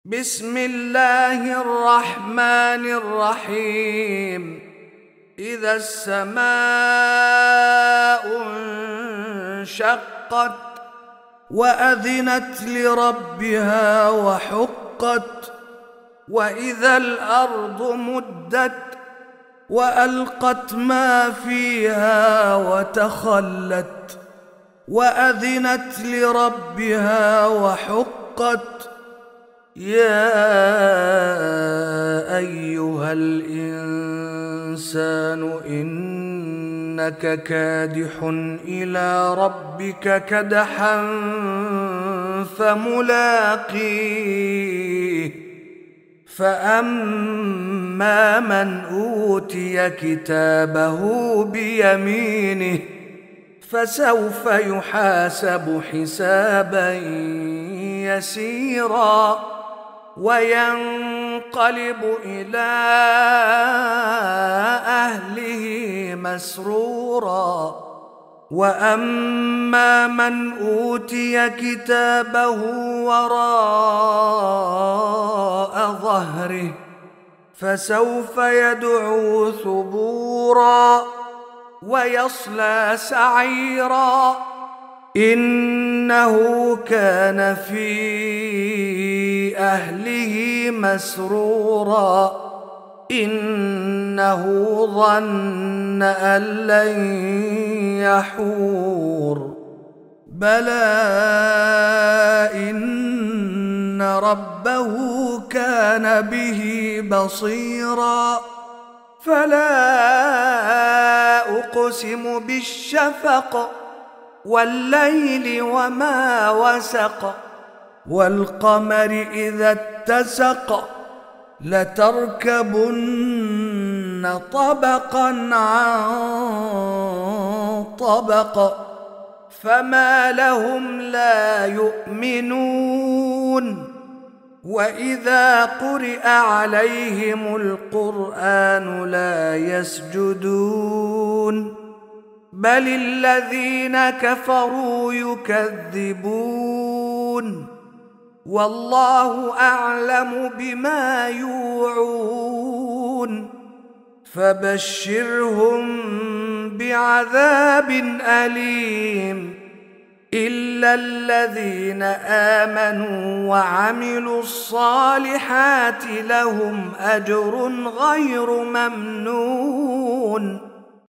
بسم الله الرحمن الرحيم. إذا السماء انشقت وأذنت لربها وحقت، وإذا الأرض مدت وألقت ما فيها وتخلت، وأذنت لربها وحقت. يا أيها الإنسان إنك كادح إلى ربك كدحا فملاقيه. فأما من أوتي كتابه بيمينه فسوف يحاسب حسابا يسيرا، وينقلب إلى أهله مسرورا. وأما من أوتي كتابه وراء ظهره فسوف يدعو ثبورا ويصلى سعيرا، إنه كان في أهله مسرورا، إنه ظن أن لن يحور. بلى إن ربه كان به بصيرا. فلا أقسم بالشفق والليل وما وسق، والقمر إذا اتسق، لتركبن طبقا عن طبق، فما لهم لا يؤمنون. وإذا قرئ عليهم القرآن لا يسجدون، بل الذين كفروا يكذبون. والله أعلم بما يوعون، فبشرهم بعذاب أليم إلا الذين آمنوا وعملوا الصالحات لهم أجر غير ممنون.